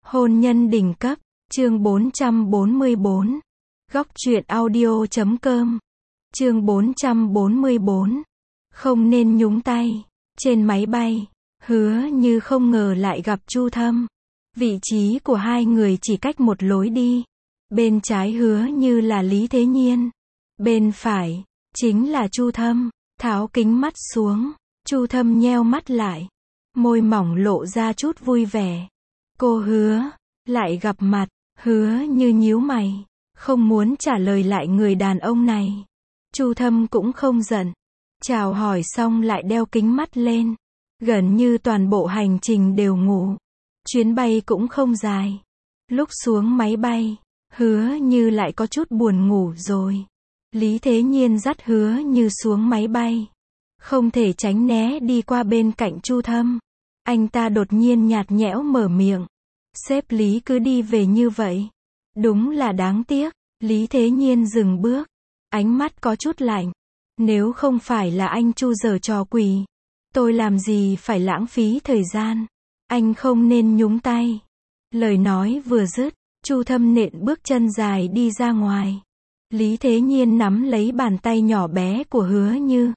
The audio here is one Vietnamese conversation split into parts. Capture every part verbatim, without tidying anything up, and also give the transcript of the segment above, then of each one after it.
Hôn nhân đỉnh cấp, chương bốn trăm bốn mươi bốn. Góc truyện audio chấm com. Chương bốn trăm bốn mươi bốn. Không nên nhúng tay. Trên máy bay, Hứa Như không ngờ lại gặp Chu Thâm. Vị trí của hai người chỉ cách một lối đi. Bên trái Hứa Như là Lý Thế Nhiên. Bên phải, chính là Chu Thâm. Tháo kính mắt xuống, Chu Thâm nheo mắt lại. Môi mỏng lộ ra chút vui vẻ. Cô Hứa, lại gặp mặt. Hứa Như nhíu mày, không muốn trả lời lại người đàn ông này. Chu Thâm cũng không giận. Chào hỏi xong lại đeo kính mắt lên. Gần như toàn bộ hành trình đều ngủ. Chuyến bay cũng không dài. Lúc xuống máy bay, Hứa Như lại có chút buồn ngủ rồi. Lý Thế Nhiên dắt Hứa Như xuống máy bay. Không thể tránh né đi qua bên cạnh Chu Thâm. Anh ta đột nhiên nhạt nhẽo mở miệng. Sếp Lý cứ đi về như vậy. Đúng là đáng tiếc. Lý Thế Nhiên dừng bước. Ánh mắt có chút lạnh. Nếu không phải là anh Chu giở trò quỷ, tôi làm gì phải lãng phí thời gian. Anh không nên nhúng tay. Lời nói vừa dứt, Chu Thâm nện bước chân dài đi ra ngoài. Lý Thế Nhiên nắm lấy bàn tay nhỏ bé của Hứa Như.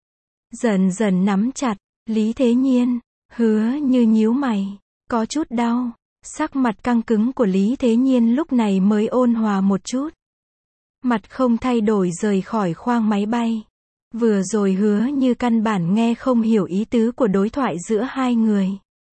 Dần dần nắm chặt. Lý Thế Nhiên, Hứa Như nhíu mày. Có chút đau. Sắc mặt căng cứng của Lý Thế Nhiên lúc này mới ôn hòa một chút. Mặt không thay đổi rời khỏi khoang máy bay. Vừa rồi Hứa Như căn bản nghe không hiểu ý tứ của đối thoại giữa hai người.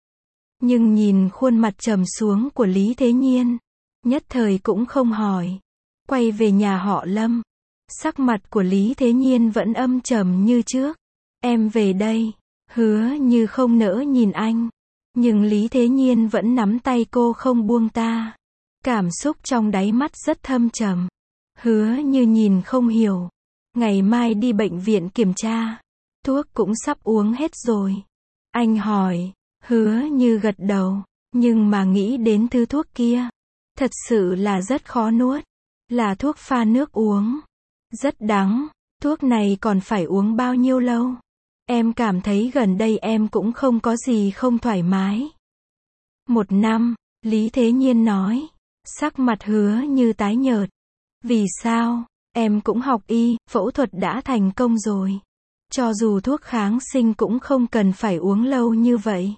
Nhưng nhìn khuôn mặt trầm xuống của Lý Thế Nhiên, nhất thời cũng không hỏi. Quay về nhà họ Lâm. Sắc mặt của Lý Thế Nhiên vẫn âm trầm như trước. Em về đây. Hứa Như không nỡ nhìn anh. Nhưng Lý Thế Nhiên vẫn nắm tay cô không buông ta. Cảm xúc trong đáy mắt rất thâm trầm. Hứa Như nhìn không hiểu. Ngày mai đi bệnh viện kiểm tra. Thuốc cũng sắp uống hết rồi. Anh hỏi. Hứa Như gật đầu. Nhưng mà nghĩ đến thứ thuốc kia, thật sự là rất khó nuốt. Là thuốc pha nước uống. Rất đắng. Thuốc này còn phải uống bao nhiêu lâu? Em cảm thấy gần đây em cũng không có gì không thoải mái. Một năm, Lý Thế Nhiên nói. Sắc mặt Hứa Như tái nhợt. Vì sao? Em cũng học y, phẫu thuật đã thành công rồi. Cho dù thuốc kháng sinh cũng không cần phải uống lâu như vậy.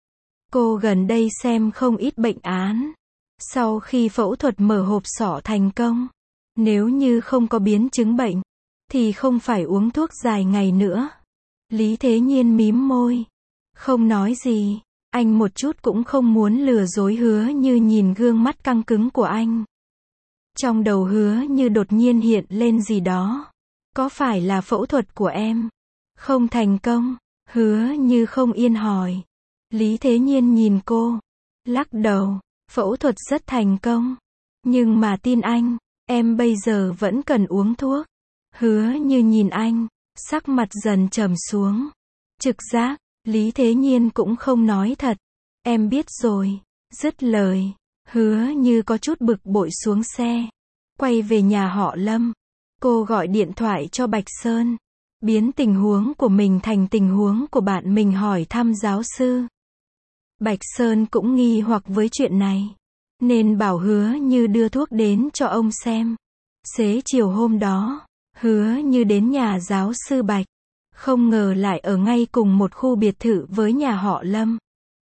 Cô gần đây xem không ít bệnh án. Sau khi phẫu thuật mở hộp sọ thành công, nếu như không có biến chứng bệnh, thì không phải uống thuốc dài ngày nữa. Lý Thế Nhiên mím môi. Không nói gì. Anh một chút cũng không muốn lừa dối Hứa Như nhìn gương mắt căng cứng của anh. Trong đầu Hứa Như đột nhiên hiện lên gì đó. Có phải là phẫu thuật của em không thành công? Hứa Như không yên hỏi. Lý Thế Nhiên nhìn cô. Lắc đầu. Phẫu thuật rất thành công. Nhưng mà tin anh, em bây giờ vẫn cần uống thuốc. Hứa Như nhìn anh. Sắc mặt dần trầm xuống. Trực giác, Lý Thế Nhiên cũng không nói thật. Em biết rồi. Dứt lời, Hứa Như có chút bực bội xuống xe. Quay về nhà họ Lâm. Cô gọi điện thoại cho Bạch Sơn. Biến tình huống của mình thành tình huống của bạn mình hỏi thăm giáo sư. Bạch Sơn cũng nghi hoặc với chuyện này. Nên bảo Hứa Như đưa thuốc đến cho ông xem. Xế chiều hôm đó, Hứa Như đến nhà giáo sư Bạch. Không ngờ lại ở ngay cùng một khu biệt thự với nhà họ Lâm.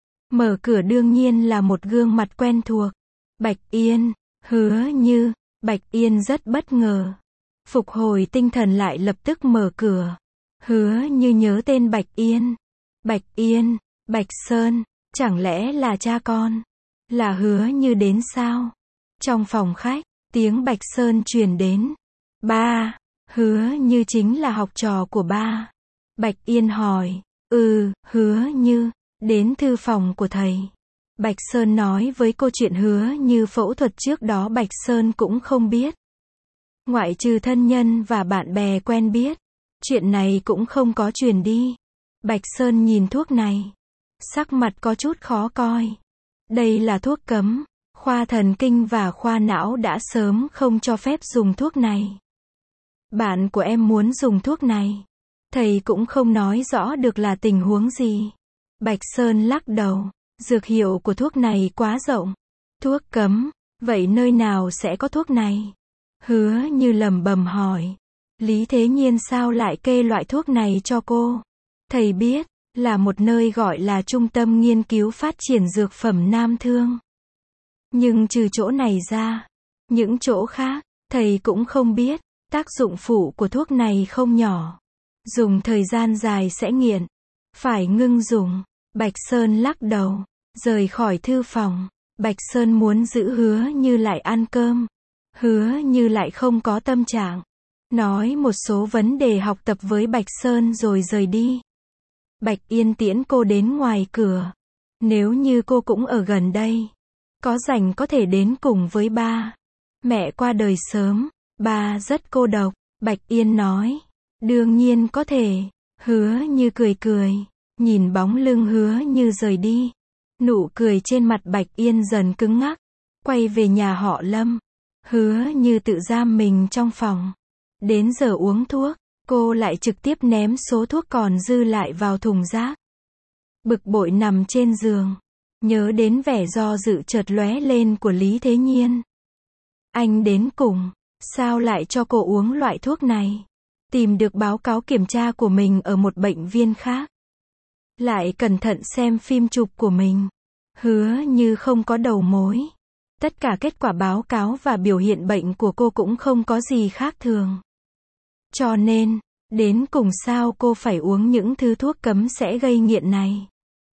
Mở cửa đương nhiên là một gương mặt quen thuộc. Bạch Yên. Hứa Như. Bạch Yên rất bất ngờ. Phục hồi tinh thần lại lập tức mở cửa. Hứa Như nhớ tên Bạch Yên. Bạch Yên. Bạch Sơn. Chẳng lẽ là cha con? Là Hứa Như đến sao? Trong phòng khách, tiếng Bạch Sơn truyền đến. Ba. Hứa Như chính là học trò của ba. Bạch Yên hỏi. Ừ, Hứa Như. Đến thư phòng của thầy. Bạch Sơn nói với cô chuyện Hứa Như phẫu thuật trước đó Bạch Sơn cũng không biết. Ngoại trừ thân nhân và bạn bè quen biết. Chuyện này cũng không có truyền đi. Bạch Sơn nhìn thuốc này. Sắc mặt có chút khó coi. Đây là thuốc cấm. Khoa thần kinh và khoa não đã sớm không cho phép dùng thuốc này. Bạn của em muốn dùng thuốc này. Thầy cũng không nói rõ được là tình huống gì. Bạch Sơn lắc đầu. Dược hiệu của thuốc này quá rộng. Thuốc cấm, vậy nơi nào sẽ có thuốc này? Hứa Như lẩm bẩm hỏi. Lý Thế Nhiên sao lại kê loại thuốc này cho cô? Thầy biết, là một nơi gọi là Trung tâm Nghiên cứu Phát triển Dược phẩm Nam Thương. Nhưng trừ chỗ này ra, những chỗ khác, thầy cũng không biết. Tác dụng phụ của thuốc này không nhỏ. Dùng thời gian dài sẽ nghiện. Phải ngưng dùng. Bạch Sơn lắc đầu, rời khỏi thư phòng. Bạch Sơn muốn giữ Hứa Như lại ăn cơm. Hứa Như lại không có tâm trạng. Nói một số vấn đề học tập với Bạch Sơn rồi rời đi. Bạch Yên tiễn cô đến ngoài cửa. Nếu như cô cũng ở gần đây, có rảnh có thể đến cùng với ba. Mẹ qua đời sớm, ba rất cô độc. Bạch Yên nói. Đương nhiên có thể. Hứa Như cười cười, nhìn bóng lưng Hứa Như rời đi. Nụ cười trên mặt Bạch Yên dần cứng ngắc. Quay về nhà họ Lâm. Hứa Như tự giam mình trong phòng. Đến giờ uống thuốc, cô lại trực tiếp ném số thuốc còn dư lại vào thùng rác. Bực bội nằm trên giường. Nhớ đến vẻ do dự chợt lóe lên của Lý Thế Nhiên. Anh đến cùng, sao lại cho cô uống loại thuốc này? Tìm được báo cáo kiểm tra của mình ở một bệnh viện khác. Lại cẩn thận xem phim chụp của mình. Hứa Như không có đầu mối. Tất cả kết quả báo cáo và biểu hiện bệnh của cô cũng không có gì khác thường. Cho nên, đến cùng sao cô phải uống những thứ thuốc cấm sẽ gây nghiện này?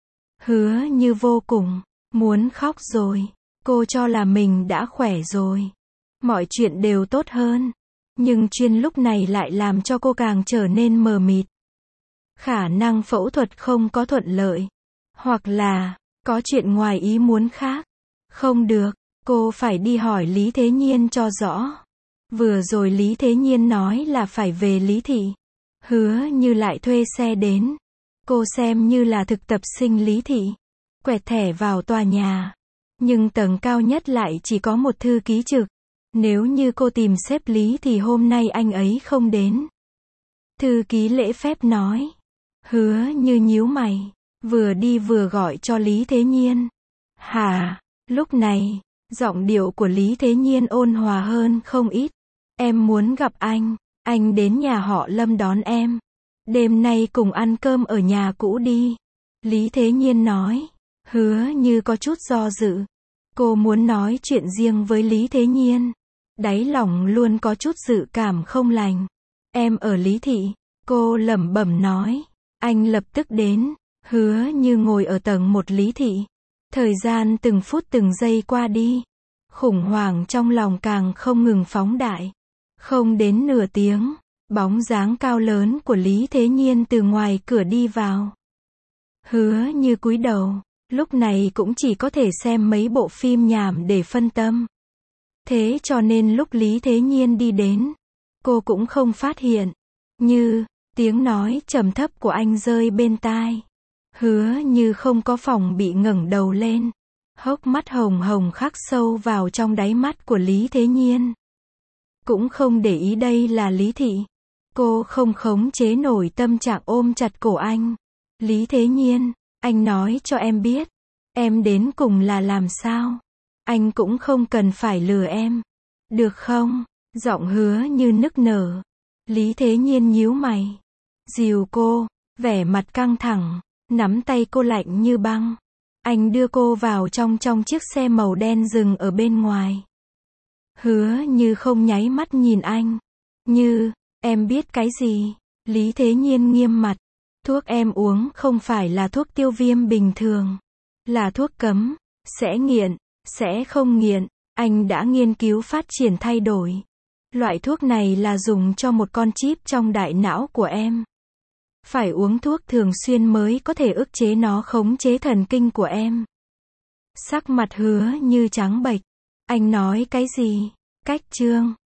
Hứa Như vô cùng muốn khóc rồi. Cô cho là mình đã khỏe rồi. Mọi chuyện đều tốt hơn. Nhưng chuyên lúc này lại làm cho cô càng trở nên mờ mịt. Khả năng phẫu thuật không có thuận lợi. Hoặc là, có chuyện ngoài ý muốn khác. Không được, cô phải đi hỏi Lý Thế Nhiên cho rõ. Vừa rồi Lý Thế Nhiên nói là phải về Lý Thị. Hứa Như lại thuê xe đến. Cô xem như là thực tập sinh Lý Thị. Quẹt thẻ vào tòa nhà. Nhưng tầng cao nhất lại chỉ có một thư ký trực. Nếu như cô tìm sếp Lý thì hôm nay anh ấy không đến. Thư ký lễ phép nói. Hứa Như nhíu mày. Vừa đi vừa gọi cho Lý Thế Nhiên. Hả? Lúc này, giọng điệu của Lý Thế Nhiên ôn hòa hơn không ít. Em muốn gặp anh. Anh đến nhà họ Lâm đón em. Đêm nay cùng ăn cơm ở nhà cũ đi. Lý Thế Nhiên nói. Hứa Như có chút do dự. Cô muốn nói chuyện riêng với Lý Thế Nhiên. Đáy lòng luôn có chút dự cảm không lành. Em ở Lý Thị. Cô lẩm bẩm nói. Anh lập tức đến. Hứa Như ngồi ở tầng một Lý Thị. Thời gian từng phút từng giây qua đi. Khủng hoảng trong lòng càng không ngừng phóng đại. Không đến nửa tiếng, bóng dáng cao lớn của Lý Thế Nhiên từ ngoài cửa đi vào. Hứa Như cúi đầu, lúc này cũng chỉ có thể xem mấy bộ phim nhảm để phân tâm. Thế cho nên lúc Lý Thế Nhiên đi đến, cô cũng không phát hiện. Như, tiếng nói trầm thấp của anh rơi bên tai. Hứa Như không có phòng bị ngẩng đầu lên. Hốc mắt hồng hồng khắc sâu vào trong đáy mắt của Lý Thế Nhiên. Cũng không để ý đây là Lý Thị. Cô không khống chế nổi tâm trạng ôm chặt cổ anh. Lý Thế Nhiên, anh nói cho em biết. Em đến cùng là làm sao? Anh cũng không cần phải lừa em. Được không? Giọng Hứa Như nức nở. Lý Thế Nhiên nhíu mày. Dìu cô, vẻ mặt căng thẳng, nắm tay cô lạnh như băng. Anh đưa cô vào trong trong chiếc xe màu đen dừng ở bên ngoài. Hứa Như không nháy mắt nhìn anh. Như, em biết cái gì? Lý Thế Nhiên nghiêm mặt. Thuốc em uống không phải là thuốc tiêu viêm bình thường. Là thuốc cấm. Sẽ nghiện, sẽ không nghiện. Anh đã nghiên cứu phát triển thay đổi. Loại thuốc này là dùng cho một con chip trong đại não của em. Phải uống thuốc thường xuyên mới có thể ức chế nó khống chế thần kinh của em. Sắc mặt Hứa Như trắng bệch. Anh nói cái gì? Cách chương